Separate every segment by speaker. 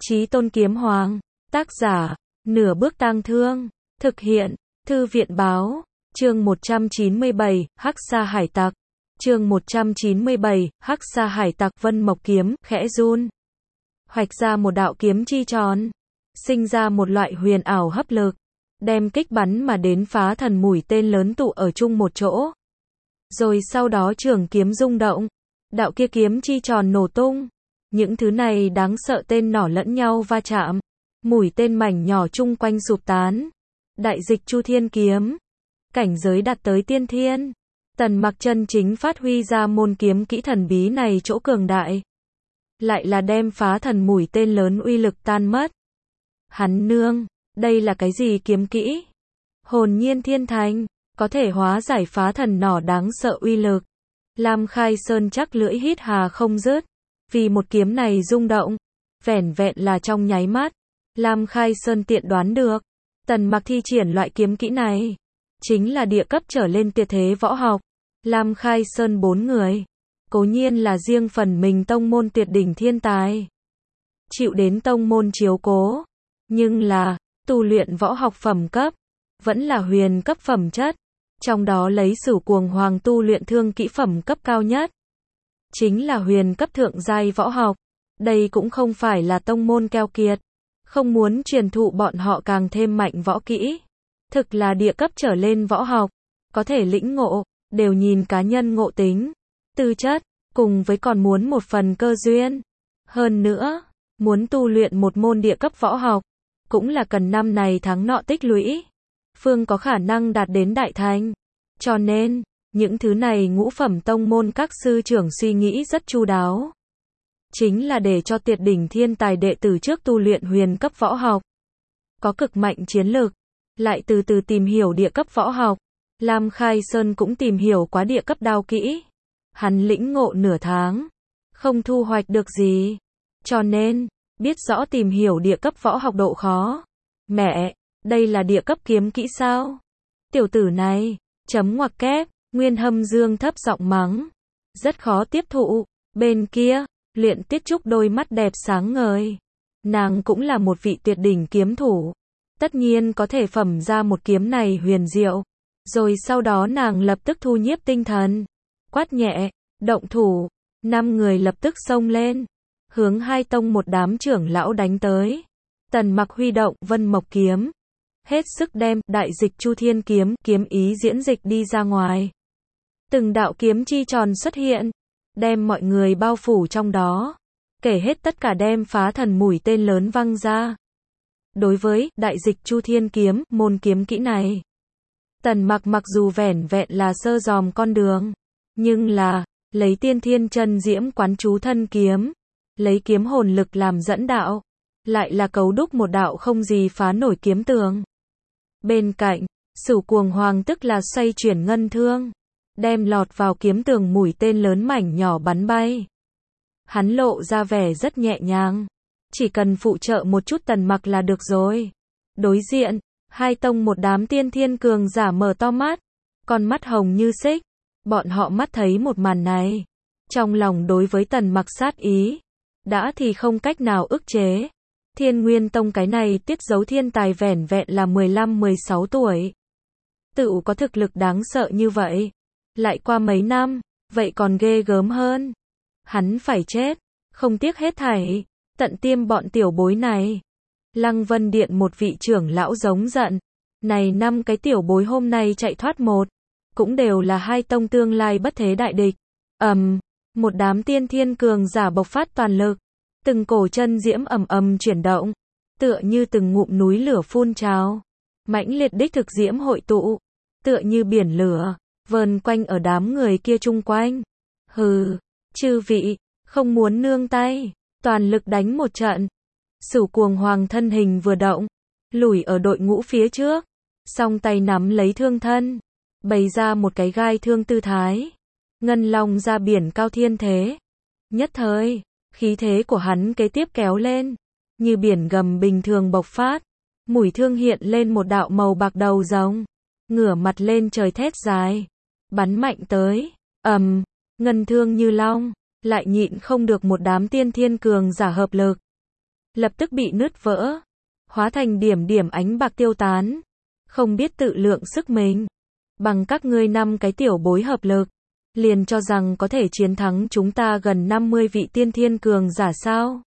Speaker 1: Chí Tôn Kiếm Hoàng, tác giả, Nửa Bước Tang Thương, thực hiện, Thư viện Báo, chương 197, Hắc Sa Hải Tặc, chương 197, Hắc Sa Hải Tặc. Vân Mộc Kiếm, khẽ run, hoạch ra một đạo kiếm chi tròn, sinh ra một loại huyền ảo hấp lực, đem kích bắn mà đến phá thần mũi tên lớn tụ ở chung một chỗ. Rồi sau đó trường kiếm rung động, đạo kia kiếm chi tròn nổ tung, những thứ này đáng sợ tên nỏ lẫn nhau va chạm, mũi tên mảnh nhỏ chung quanh sụp tán. Đại dịch Chu Thiên Kiếm, cảnh giới đạt tới tiên thiên. Tần Mặc chân chính phát huy ra môn kiếm kỹ thần bí này chỗ cường đại, lại là đem phá thần mũi tên lớn uy lực tan mất. Hắn nương, đây là cái gì kiếm kỹ? Hồn Nhiên Thiên Thành, có thể hóa giải phá thần nỏ đáng sợ uy lực. Lam Khai Sơn chắc lưỡi hít hà không dứt, vì một kiếm này rung động, vẻn vẹn là trong nháy mắt, Lam Khai Sơn tiện đoán được, Tần Mặc thi triển loại kiếm kỹ này, chính là địa cấp trở lên tuyệt thế võ học. Lam Khai Sơn 4 người, cố nhiên là riêng phần mình tông môn tuyệt đỉnh thiên tài, chịu đến tông môn chiếu cố, nhưng là, tu luyện võ học phẩm cấp, vẫn là huyền cấp phẩm chất, trong đó lấy Sửu Cuồng Hoàng tu luyện thương kỹ phẩm cấp cao nhất, chính là huyền cấp thượng giai võ học. Đây cũng không phải là tông môn keo kiệt, không muốn truyền thụ bọn họ càng thêm mạnh võ kỹ, thực là địa cấp trở lên võ học, có thể lĩnh ngộ, đều nhìn cá nhân ngộ tính, tư chất, cùng với còn muốn một phần cơ duyên. Hơn nữa, muốn tu luyện một môn địa cấp võ học, cũng là cần năm này tháng nọ tích lũy, phương có khả năng đạt đến đại thành. Cho nên, những thứ này ngũ phẩm tông môn các sư trưởng suy nghĩ rất chu đáo, chính là để cho tuyệt đỉnh thiên tài đệ tử trước tu luyện huyền cấp võ học, có cực mạnh chiến lực, lại từ từ tìm hiểu địa cấp võ học. Lam Khai Sơn cũng tìm hiểu quá địa cấp đao kỹ, hắn lĩnh ngộ nửa tháng, không thu hoạch được gì, cho nên, biết rõ tìm hiểu địa cấp võ học độ khó. Mẹ, đây là địa cấp kiếm kỹ sao? Tiểu tử này, chấm ngoặc kép, Nguyên Hâm Dương thấp giọng mắng, rất khó tiếp thụ. Bên kia, Luyện Tiết Trúc đôi mắt đẹp sáng ngời, nàng cũng là một vị tuyệt đỉnh kiếm thủ, tất nhiên có thể phẩm ra một kiếm này huyền diệu. Rồi sau đó nàng lập tức thu nhiếp tinh thần, quát nhẹ, động thủ. 5 người lập tức xông lên, hướng hai tông một đám trưởng lão đánh tới. Tần Mặc huy động Vân Mộc Kiếm, hết sức đem đại dịch Chu Thiên Kiếm, kiếm ý diễn dịch đi ra ngoài. Từng đạo kiếm chi tròn xuất hiện, đem mọi người bao phủ trong đó, kể hết tất cả đem phá thần mũi tên lớn văng ra. Đối với đại dịch Chu Thiên Kiếm, môn kiếm kỹ này, Tần Mặc mặc dù vẻn vẹn là sơ dòm con đường, nhưng là, lấy tiên thiên chân diễm quán chú thân kiếm, lấy kiếm hồn lực làm dẫn đạo, lại là cấu đúc một đạo không gì phá nổi kiếm tường. Bên cạnh, Sửu Cuồng Hoàng tức là xoay chuyển ngân thương, đem lọt vào kiếm tường mũi tên lớn mảnh nhỏ bắn bay. Hắn lộ ra vẻ rất nhẹ nhàng, chỉ cần phụ trợ một chút Tần Mặc là được rồi. Đối diện, hai tông một đám tiên thiên cường giả mở to mắt, con mắt hồng như xích, bọn họ mắt thấy một màn này, trong lòng đối với Tần Mặc sát ý, đã thì không cách nào ức chế. Thiên Nguyên Tông cái này tiết giấu thiên tài vẻn vẹn là 15-16 tuổi, tự có thực lực đáng sợ như vậy, lại qua mấy năm, vậy còn ghê gớm hơn. Hắn phải chết, không tiếc hết thảy, tận tiêm bọn tiểu bối này. Lăng Vân Điện một vị trưởng lão giống giận, này 5 cái tiểu bối hôm nay chạy thoát một, cũng đều là hai tông tương lai bất thế đại địch. Một đám tiên thiên cường giả bộc phát toàn lực, từng cổ chân diễm ầm ầm chuyển động, tựa như từng ngụm núi lửa phun trào, mãnh liệt đích thực diễm hội tụ, tựa như biển lửa, vờn quanh ở đám người kia chung quanh. Hừ, chư vị, không muốn nương tay, toàn lực đánh một trận. Sửu Cuồng Hoàng thân hình vừa động, lùi ở đội ngũ phía trước, song tay nắm lấy thương thân, bày ra một cái gai thương tư thái, ngân long ra biển cao thiên thế. Nhất thời, khí thế của hắn kế tiếp kéo lên, như biển gầm bình thường bộc phát, mũi thương hiện lên một đạo màu bạc đầu rồng, ngửa mặt lên trời thét dài, bắn mạnh tới. Ngân thương như long, lại nhịn không được một đám tiên thiên cường giả hợp lực, lập tức bị nứt vỡ, hóa thành điểm điểm ánh bạc tiêu tán, không biết tự lượng sức mình. Bằng các ngươi 5 cái tiểu bối hợp lực, liền cho rằng có thể chiến thắng chúng ta gần 50 vị tiên thiên cường giả sao?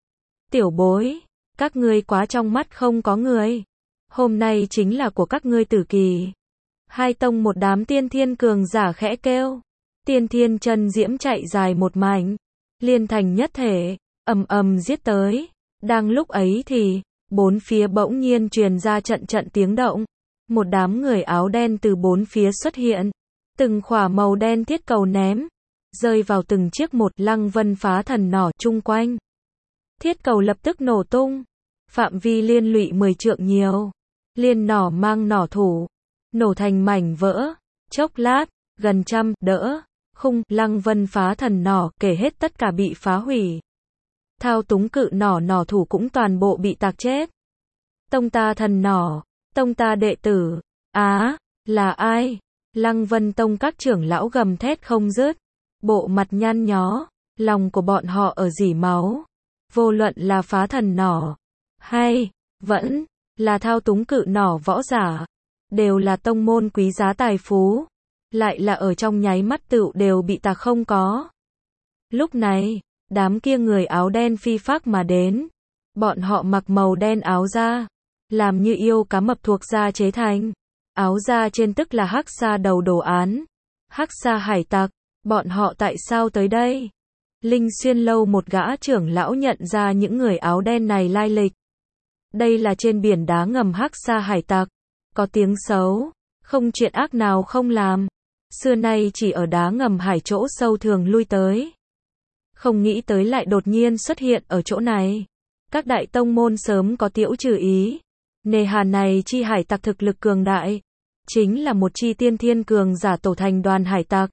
Speaker 1: Tiểu bối, các ngươi quá trong mắt không có người. Hôm nay chính là của các ngươi tử kỳ. Hai tông một đám tiên thiên cường giả khẽ kêu. Tiên thiên chân diễm chạy dài một mảnh, liên thành nhất thể, ầm ầm giết tới. Đang lúc ấy thì, bốn phía bỗng nhiên truyền ra trận trận tiếng động. Một đám người áo đen từ bốn phía xuất hiện. Từng khỏa màu đen thiết cầu ném, rơi vào từng chiếc một. Lăng Vân phá thần nỏ chung quanh. Thiết cầu lập tức nổ tung, phạm vi liên lụy 10 trượng nhiều. Liên nỏ mang nỏ thủ, nổ thành mảnh vỡ. Chốc lát, gần trăm đỡ khung. Lăng Vân phá thần nỏ kể hết tất cả bị phá hủy. Thao túng cự nỏ thủ cũng toàn bộ bị tạc chết. Tông ta thần nỏ, tông ta đệ tử. Á, là ai? Lăng Vân tông các trưởng lão gầm thét không dứt, bộ mặt nhăn nhó, lòng của bọn họ ở rỉ máu. Vô luận là phá thần nỏ, hay vẫn là thao túng cự nỏ võ giả, đều là tông môn quý giá tài phú, lại là ở trong nháy mắt tựu đều bị tạc không có. Lúc này, đám kia người áo đen phi phác mà đến, bọn họ mặc màu đen áo da, làm như yêu cá mập thuộc da chế thành. Áo da trên tức là hắc sa đầu đồ án. Hắc sa hải tặc, bọn họ tại sao tới đây? Linh Xuyên lâu một gã trưởng lão nhận ra những người áo đen này lai lịch. Đây là trên biển đá ngầm hắc sa hải tặc, có tiếng xấu, không chuyện ác nào không làm. Xưa nay chỉ ở đá ngầm hải chỗ sâu thường lui tới. Không nghĩ tới lại đột nhiên xuất hiện ở chỗ này. Các đại tông môn sớm có tiễu trừ ý. Nề hà này chi hải tặc thực lực cường đại, chính là một chi tiên thiên cường giả tổ thành đoàn hải tặc.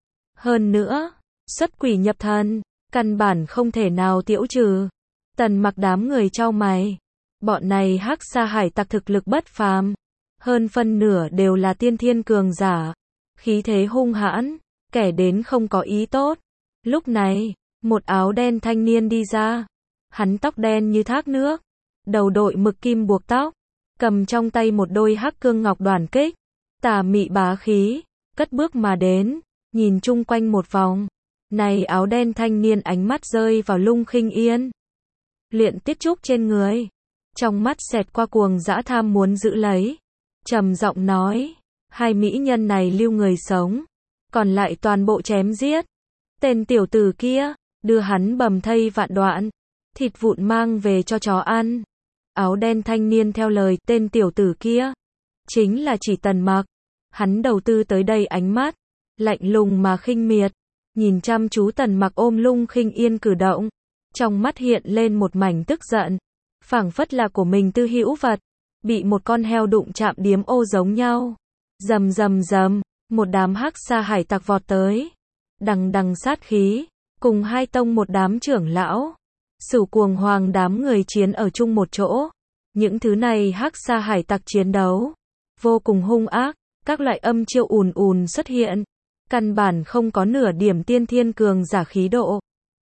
Speaker 1: Hơn nữa, xuất quỷ nhập thần, căn bản không thể nào tiễu trừ. Tần Mặc đám người chau mày. Bọn này hắc sa hải tặc thực lực bất phàm, hơn phân nửa đều là tiên thiên cường giả, khí thế hung hãn, kẻ đến không có ý tốt. Lúc này, một áo đen thanh niên đi ra. Hắn tóc đen như thác nước, đầu đội mực kim buộc tóc, cầm trong tay một đôi hắc cương ngọc đoản kích, tà mị bá khí, cất bước mà đến, nhìn chung quanh một vòng. Này áo đen thanh niên ánh mắt rơi vào Lung Khinh Yên. Luyện tiết trúc trên người, trong mắt xẹt qua cuồng dã tham muốn giữ lấy. Trầm giọng nói, hai mỹ nhân này lưu người sống, còn lại toàn bộ chém giết. Tên tiểu tử kia, đưa hắn bầm thây vạn đoạn, thịt vụn mang về cho chó ăn. Áo đen thanh niên theo lời tên tiểu tử kia, chính là chỉ Tần Mặc. Hắn đầu tư tới đây ánh mắt, lạnh lùng mà khinh miệt, nhìn chăm chú Tần Mặc ôm Lung Khinh Yên cử động. Trong mắt hiện lên một mảnh tức giận, phảng phất là của mình tư hữu vật, bị một con heo đụng chạm điếm ô giống nhau. Rầm rầm rầm, một đám hắc sa hải tặc vọt tới, đằng đằng sát khí, cùng hai tông một đám trưởng lão, Sửu Cuồng Hoàng đám người chiến ở chung một chỗ. Những thứ này hắc sa hải tặc chiến đấu vô cùng hung ác, các loại âm chiêu ùn ùn xuất hiện, căn bản không có nửa điểm tiên thiên cường giả khí độ.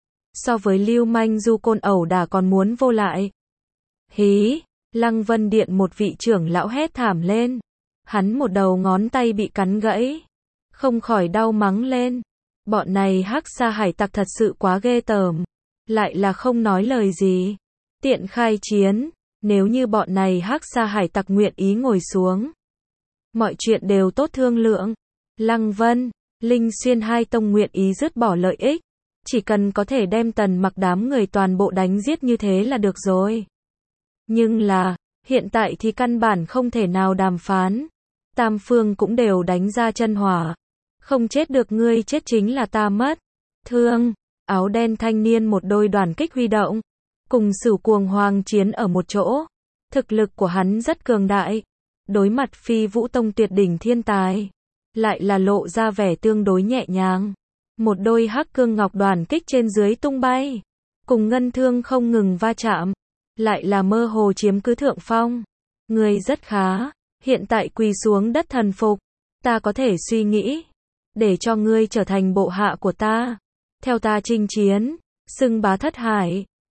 Speaker 1: So với lưu manh du côn ẩu đả còn muốn vô lại. Hí, Lăng Vân Điện một vị trưởng lão hét thảm lên. Hắn một đầu ngón tay bị cắn gãy, không khỏi đau mắng lên. Bọn này hắc sa hải tặc thật sự quá ghê tởm, lại là không nói lời gì, tiện khai chiến. Nếu như bọn này hắc sa hải tặc nguyện ý ngồi xuống, mọi chuyện đều tốt thương lượng. Lăng Vân, Linh Xuyên hai tông nguyện ý dứt bỏ lợi ích, chỉ cần có thể đem Tần Mặc đám người toàn bộ đánh giết như thế là được rồi. Nhưng là, hiện tại thì căn bản không thể nào đàm phán. Tam phương cũng đều đánh ra chân hỏa. Không chết được ngươi chết chính là ta mất. Thương, áo đen thanh niên một đôi đoàn kích huy động, cùng Sửu Cuồng Hoàng chiến ở một chỗ. Thực lực của hắn rất cường đại, đối mặt Phi Vũ Tông tuyệt đỉnh thiên tài, lại là lộ ra vẻ tương đối nhẹ nhàng. Một đôi hắc cương ngọc đoàn kích trên dưới tung bay, cùng ngân thương không ngừng va chạm, lại là mơ hồ chiếm cứ thượng phong. Ngươi rất khá, hiện tại quỳ xuống đất thần phục, ta có thể suy nghĩ, để cho ngươi trở thành bộ hạ của ta, theo ta chinh chiến, xưng bá thất hải.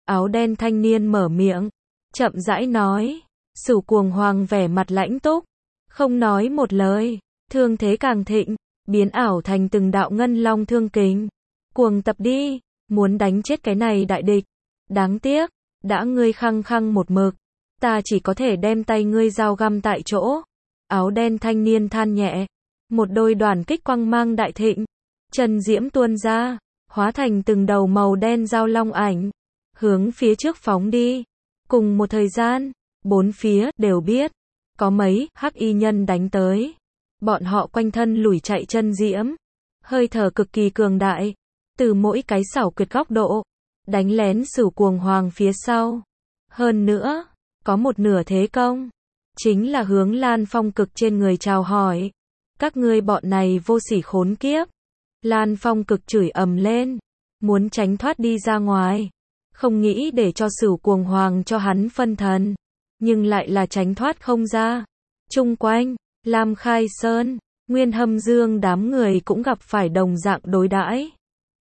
Speaker 1: Áo đen thanh niên mở miệng, chậm rãi nói. Sửu Cuồng Hoàng vẻ mặt lãnh túc, không nói một lời, thương thế càng thịnh, biến ảo thành từng đạo ngân long thương kình. Cuồng tập đi, muốn đánh chết cái này đại địch. Đáng tiếc, đã ngươi khăng khăng một mực, ta chỉ có thể đem tay ngươi dao găm tại chỗ. Áo đen thanh niên than nhẹ, một đôi đoàn kích quang mang đại thịnh, chân diễm tuôn ra, hóa thành từng đầu màu đen dao long ảnh, hướng phía trước phóng đi. Cùng một thời gian, bốn phía đều biết, có mấy hắc y nhân đánh tới. Bọn họ quanh thân lủi chạy chân diễm, hơi thở cực kỳ cường đại, từ mỗi cái xảo quyệt góc độ, đánh lén Sửu Cuồng Hoàng phía sau. Hơn nữa, có một nửa thế công, chính là hướng Lan Phong Cực trên người chào hỏi. Các ngươi bọn này vô sỉ khốn kiếp. Lan Phong Cực chửi ầm lên, muốn tránh thoát đi ra ngoài, không nghĩ để cho Sửu Cuồng Hoàng cho hắn phân thần, nhưng lại là tránh thoát không ra. Chung quanh, Lam Khai Sơn, Nguyên Hâm Dương đám người cũng gặp phải đồng dạng đối đãi.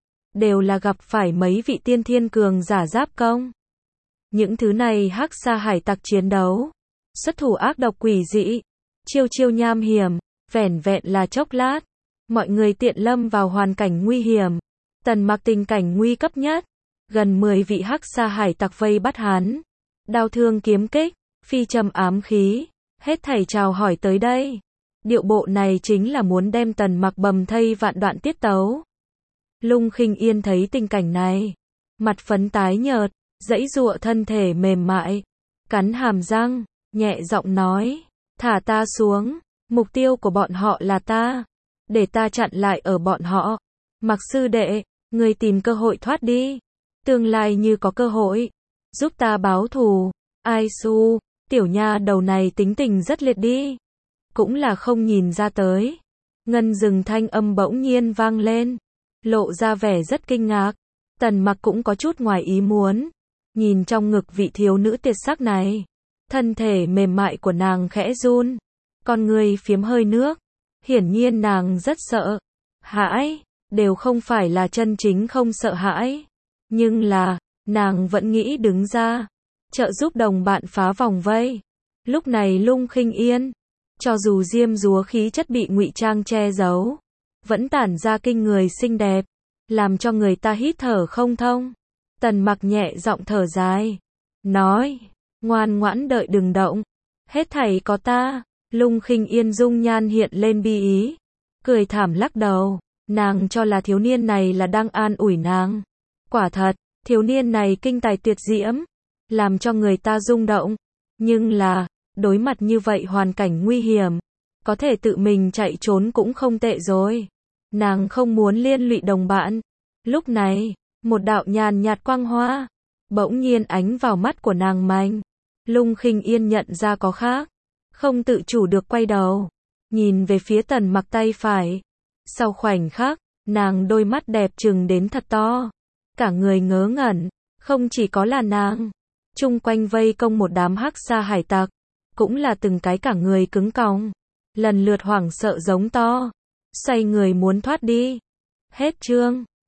Speaker 1: Đều là gặp phải mấy vị tiên thiên cường giả giáp công. Những thứ này hắc sa hải tặc chiến đấu, xuất thủ ác độc quỷ dị, chiêu chiêu nham hiểm, vẻn vẹn là chốc lát, mọi người tiện lâm vào hoàn cảnh nguy hiểm. Tần Mặc tình cảnh nguy cấp nhất, gần 10 vị hắc sa hải tặc vây bắt hắn, đao thương kiếm kích, phi châm ám khí, hết thảy chào hỏi tới đây. Điệu bộ này chính là muốn đem Tần Mặc bầm thây vạn đoạn tiết tấu. Lung Khinh Yên thấy tình cảnh này, mặt phấn tái nhợt, giãy giụa thân thể mềm mại, cắn hàm răng, nhẹ giọng nói, thả ta xuống, mục tiêu của bọn họ là ta, để ta chặn lại ở bọn họ. Mặc sư đệ, ngươi tìm cơ hội thoát đi, tương lai như có cơ hội, giúp ta báo thù. Ai su, tiểu nha đầu này tính tình rất liệt đi, cũng là không nhìn ra tới. Ngân Dừng thanh âm bỗng nhiên vang lên, lộ ra vẻ rất kinh ngạc. Tần Mặc cũng có chút ngoài ý muốn, nhìn trong ngực vị thiếu nữ tuyệt sắc này, thân thể mềm mại của nàng khẽ run, con người phiếm hơi nước, hiển nhiên nàng rất sợ hãi, đều không phải là chân chính không sợ hãi, nhưng là, nàng vẫn nghĩ đứng ra, trợ giúp đồng bạn phá vòng vây. Lúc này Lung Khinh Yên, cho dù diêm dúa khí chất bị ngụy trang che giấu, vẫn tản ra kinh người xinh đẹp, làm cho người ta hít thở không thông. Tần Mặc nhẹ giọng thở dài, nói, ngoan ngoãn đợi đừng động, hết thảy có ta. Lung Khinh Yên dung nhan hiện lên bi ý, cười thảm lắc đầu, nàng cho là thiếu niên này là đang an ủi nàng. Quả thật, thiếu niên này kinh tài tuyệt diễm, làm cho người ta rung động, nhưng là, đối mặt như vậy hoàn cảnh nguy hiểm, có thể tự mình chạy trốn cũng không tệ rồi. Nàng không muốn liên lụy đồng bạn. Lúc này, một đạo nhàn nhạt quang hoa bỗng nhiên ánh vào mắt của nàng mạnh. Lung Khinh Yên nhận ra có khác, không tự chủ được quay đầu, nhìn về phía Tần Mặc tay phải. Sau khoảnh khắc, nàng đôi mắt đẹp trừng đến thật to, cả người ngớ ngẩn. Không chỉ có là nàng, chung quanh vây công một đám hắc sa hải tặc, cũng là từng cái cả người cứng còng, lần lượt hoảng sợ giống to, xoay người muốn thoát đi. Hết chương.